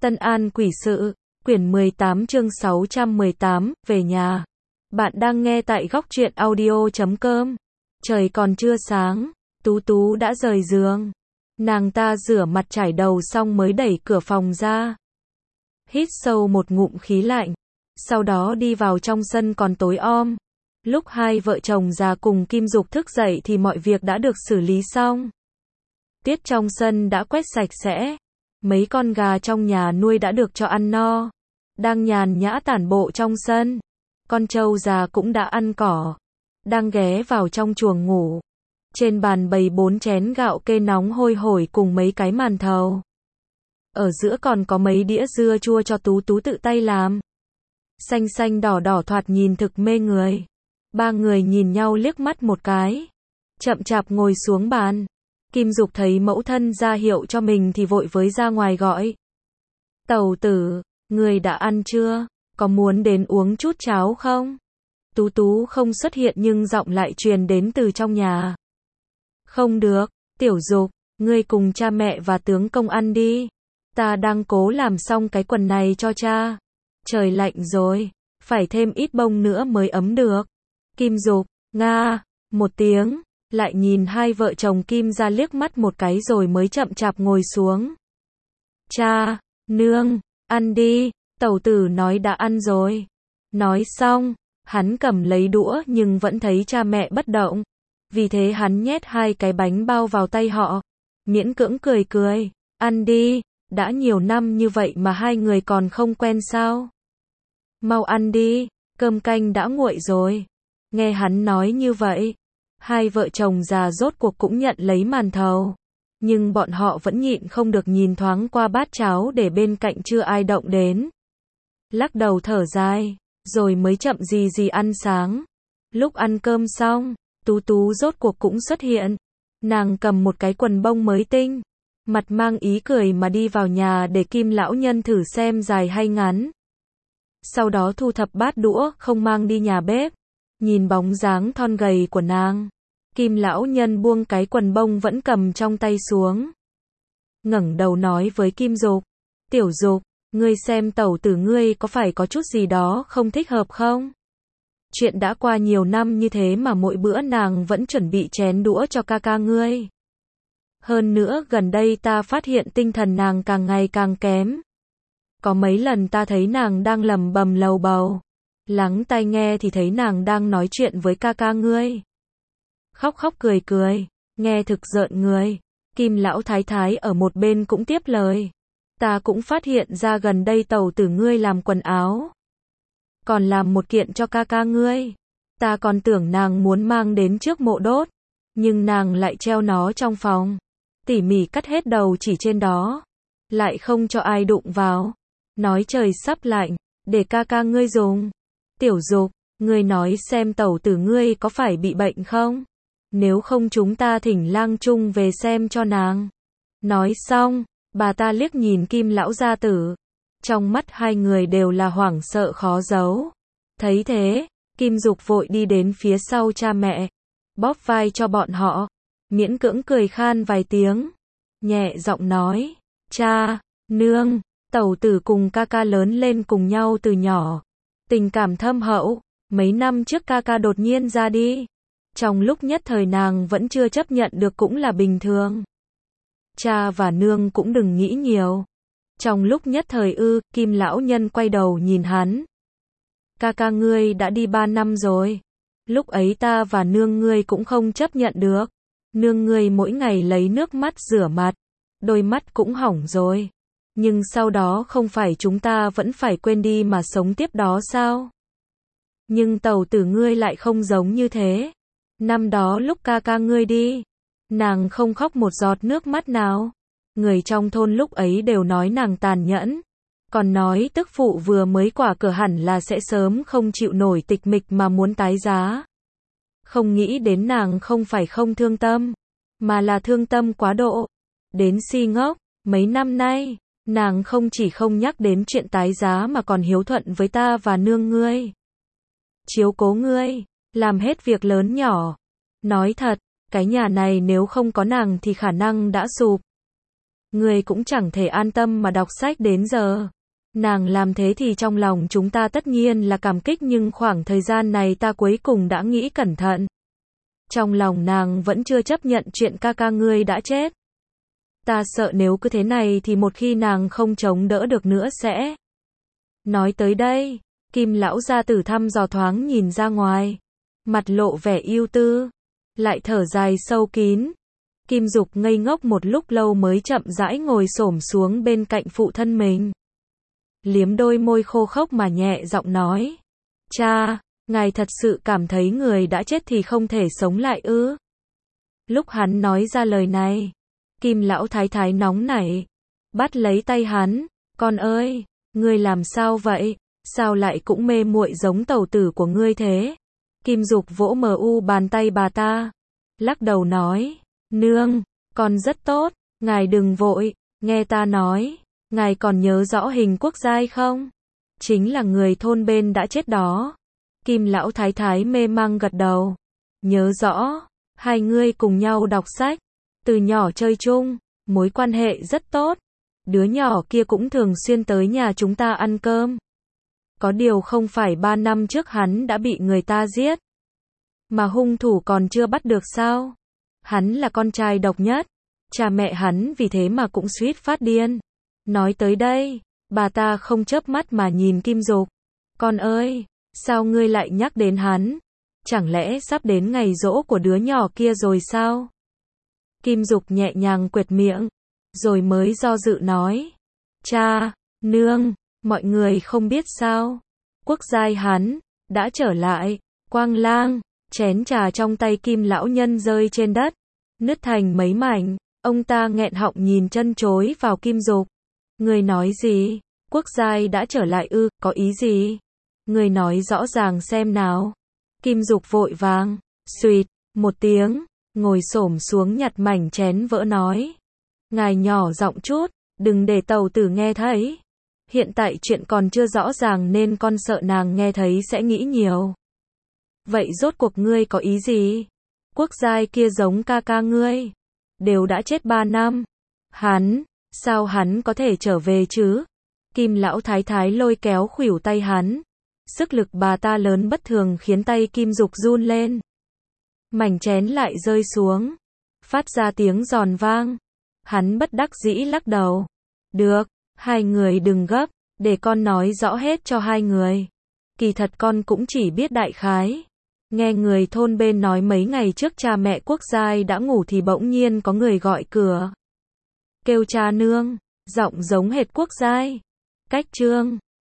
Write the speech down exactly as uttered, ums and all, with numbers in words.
Tân An Quỷ Sự, quyển mười tám chương sáu trăm mười tám, về nhà. Bạn đang nghe tại góc truyện audio chấm com. Trời còn chưa sáng, Tú Tú đã rời giường. Nàng ta rửa mặt chải đầu xong mới đẩy cửa phòng ra. Hít sâu một ngụm khí lạnh. Sau đó đi vào trong sân còn tối om. Lúc hai vợ chồng già cùng Kim Dục thức dậy thì mọi việc đã được xử lý xong. Tiết trong sân đã quét sạch sẽ. Mấy con gà trong nhà nuôi đã được cho ăn no. Đang nhàn nhã tản bộ trong sân. Con trâu già cũng đã ăn cỏ. Đang ghé vào trong chuồng ngủ. Trên bàn bày bốn chén gạo kê nóng hôi hổi cùng mấy cái màn thầu. Ở giữa còn có mấy đĩa dưa chua cho Tú Tú tự tay làm. Xanh xanh đỏ đỏ thoạt nhìn thực mê người. Ba người nhìn nhau liếc mắt một cái. Chậm chạp ngồi xuống bàn. Kim Dục thấy mẫu thân ra hiệu cho mình thì vội với ra ngoài gọi. Tẩu tử, người đã ăn chưa? Có muốn đến uống chút cháo không? Tú Tú không xuất hiện nhưng giọng lại truyền đến từ trong nhà. Không được, Tiểu Dục, ngươi cùng cha mẹ và tướng công ăn đi. Ta đang cố làm xong cái quần này cho cha. Trời lạnh rồi, phải thêm ít bông nữa mới ấm được. Kim Dục, nga, một tiếng. Lại nhìn hai vợ chồng Kim ra liếc mắt một cái rồi mới chậm chạp ngồi xuống. Cha, nương, ăn đi, tẩu tử nói đã ăn rồi. Nói xong, hắn cầm lấy đũa nhưng vẫn thấy cha mẹ bất động. Vì thế hắn nhét hai cái bánh bao vào tay họ. Miễn cưỡng cười cười, ăn đi, đã nhiều năm như vậy mà hai người còn không quen sao. Mau ăn đi, cơm canh đã nguội rồi. Nghe hắn nói như vậy. Hai vợ chồng già rốt cuộc cũng nhận lấy màn thầu. Nhưng bọn họ vẫn nhịn không được nhìn thoáng qua bát cháo để bên cạnh chưa ai động đến. Lắc đầu thở dài, rồi mới chậm gì gì ăn sáng. Lúc ăn cơm xong, Tú Tú rốt cuộc cũng xuất hiện. Nàng cầm một cái quần bông mới tinh. Mặt mang ý cười mà đi vào nhà để Kim lão nhân thử xem dài hay ngắn. Sau đó thu thập bát đũa không mang đi nhà bếp. Nhìn bóng dáng thon gầy của nàng. Kim lão nhân buông cái quần bông vẫn cầm trong tay xuống. Ngẩng đầu nói với Kim Dục. Tiểu Dục, ngươi xem tẩu tử ngươi có phải có chút gì đó không thích hợp không? Chuyện đã qua nhiều năm như thế mà mỗi bữa nàng vẫn chuẩn bị chén đũa cho ca ca ngươi. Hơn nữa gần đây ta phát hiện tinh thần nàng càng ngày càng kém. Có mấy lần ta thấy nàng đang lầm bầm lầu bầu. Lắng tai nghe thì thấy nàng đang nói chuyện với ca ca ngươi. Khóc khóc cười cười, nghe thực rợn người. Kim lão thái thái ở một bên cũng tiếp lời. Ta cũng phát hiện ra gần đây tẩu tử ngươi làm quần áo. Còn làm một kiện cho ca ca ngươi. Ta còn tưởng nàng muốn mang đến trước mộ đốt. Nhưng nàng lại treo nó trong phòng. Tỉ mỉ cắt hết đầu chỉ trên đó. Lại không cho ai đụng vào. Nói trời sắp lạnh, để ca ca ngươi dùng. Tiểu Dục, ngươi nói xem tẩu tử ngươi có phải bị bệnh không? Nếu không chúng ta thỉnh lang trung về xem cho nàng. Nói xong, bà ta liếc nhìn Kim lão gia tử. Trong mắt hai người đều là hoảng sợ khó giấu. Thấy thế, Kim Dục vội đi đến phía sau cha mẹ. Bóp vai cho bọn họ. Miễn cưỡng cười khan vài tiếng. Nhẹ giọng nói. Cha, nương, tẩu tử cùng ca ca lớn lên cùng nhau từ nhỏ. Tình cảm thâm hậu, mấy năm trước ca ca đột nhiên ra đi. Trong lúc nhất thời nàng vẫn chưa chấp nhận được cũng là bình thường. Cha và nương cũng đừng nghĩ nhiều. Trong lúc nhất thời ư, Kim lão nhân quay đầu nhìn hắn. Ca ca ngươi đã đi ba năm rồi. Lúc ấy ta và nương ngươi cũng không chấp nhận được. Nương ngươi mỗi ngày lấy nước mắt rửa mặt. Đôi mắt cũng hỏng rồi. Nhưng sau đó không phải chúng ta vẫn phải quên đi mà sống tiếp đó sao? Nhưng tẩu tử ngươi lại không giống như thế. Năm đó lúc ca ca ngươi đi, nàng không khóc một giọt nước mắt nào. Người trong thôn lúc ấy đều nói nàng tàn nhẫn. Còn nói tức phụ vừa mới qua cửa hẳn là sẽ sớm không chịu nổi tịch mịch mà muốn tái giá. Không nghĩ đến nàng không phải không thương tâm, mà là thương tâm quá độ. Đến si ngốc, mấy năm nay. Nàng không chỉ không nhắc đến chuyện tái giá mà còn hiếu thuận với ta và nương ngươi. Chiếu cố ngươi, làm hết việc lớn nhỏ. Nói thật, cái nhà này nếu không có nàng thì khả năng đã sụp. Ngươi cũng chẳng thể an tâm mà đọc sách đến giờ. Nàng làm thế thì trong lòng chúng ta tất nhiên là cảm kích, nhưng khoảng thời gian này ta cuối cùng đã nghĩ cẩn thận. Trong lòng nàng vẫn chưa chấp nhận chuyện ca ca ngươi đã chết. Ta sợ nếu cứ thế này thì một khi nàng không chống đỡ được nữa sẽ... Nói tới đây, Kim lão gia tử thăm dò thoáng nhìn ra ngoài, mặt lộ vẻ ưu tư, lại thở dài sâu kín. Kim Dục ngây ngốc một lúc lâu mới chậm rãi ngồi xổm xuống bên cạnh phụ thân mình. Liếm đôi môi khô khốc mà nhẹ giọng nói. Cha, ngài thật sự cảm thấy người đã chết thì không thể sống lại ư? Lúc hắn nói ra lời này, Kim lão thái thái nóng nảy, bắt lấy tay hắn. Con ơi, ngươi làm sao vậy? Sao lại cũng mê muội giống tẩu tử của ngươi thế? Kim Dục vỗ mờ u bàn tay bà ta, lắc đầu nói. Nương, con rất tốt, ngài đừng vội, nghe ta nói, ngài còn nhớ rõ Hình Quốc Giai không? Chính là người thôn bên đã chết đó. Kim lão thái thái mê mang gật đầu. Nhớ rõ, hai ngươi cùng nhau đọc sách, từ nhỏ chơi chung, mối quan hệ rất tốt. Đứa nhỏ kia cũng thường xuyên tới nhà chúng ta ăn cơm. Có điều không phải ba năm trước hắn đã bị người ta giết, mà hung thủ còn chưa bắt được sao? Hắn là con trai độc nhất, cha mẹ hắn vì thế mà cũng suýt phát điên. Nói tới đây, bà ta không chớp mắt mà nhìn Kim Dục. Con ơi, sao ngươi lại nhắc đến hắn? Chẳng lẽ sắp đến ngày giỗ của đứa nhỏ kia rồi sao? Kim Dục nhẹ nhàng quệt miệng, rồi mới do dự nói. Cha, nương, mọi người không biết sao? Quốc Giai hắn đã trở lại. Quang Lang, chén trà trong tay Kim lão nhân rơi trên đất, nứt thành mấy mảnh. Ông ta nghẹn họng nhìn chân chối vào Kim Dục. Người nói gì? Quốc Giai đã trở lại ư? Có ý gì? Người nói rõ ràng xem nào. Kim Dục vội vàng, suýt một tiếng, ngồi xổm xuống nhặt mảnh chén vỡ nói. Ngài nhỏ giọng chút, đừng để tàu tử nghe thấy. Hiện tại chuyện còn chưa rõ ràng nên con sợ nàng nghe thấy sẽ nghĩ nhiều. Vậy rốt cuộc ngươi có ý gì? Quốc Giai kia giống ca ca ngươi, đều đã chết ba năm. Hắn, sao hắn có thể trở về chứ? Kim lão thái thái lôi kéo khuỷu tay hắn. Sức lực bà ta lớn bất thường khiến tay Kim Dục run lên. Mảnh chén lại rơi xuống, phát ra tiếng giòn vang. Hắn bất đắc dĩ lắc đầu. Được, hai người đừng gấp, để con nói rõ hết cho hai người. Kỳ thật con cũng chỉ biết đại khái. Nghe người thôn bên nói mấy ngày trước cha mẹ Quốc Giai đã ngủ thì bỗng nhiên có người gọi cửa. Kêu cha nương, giọng giống hệt Quốc Giai. Cách Trương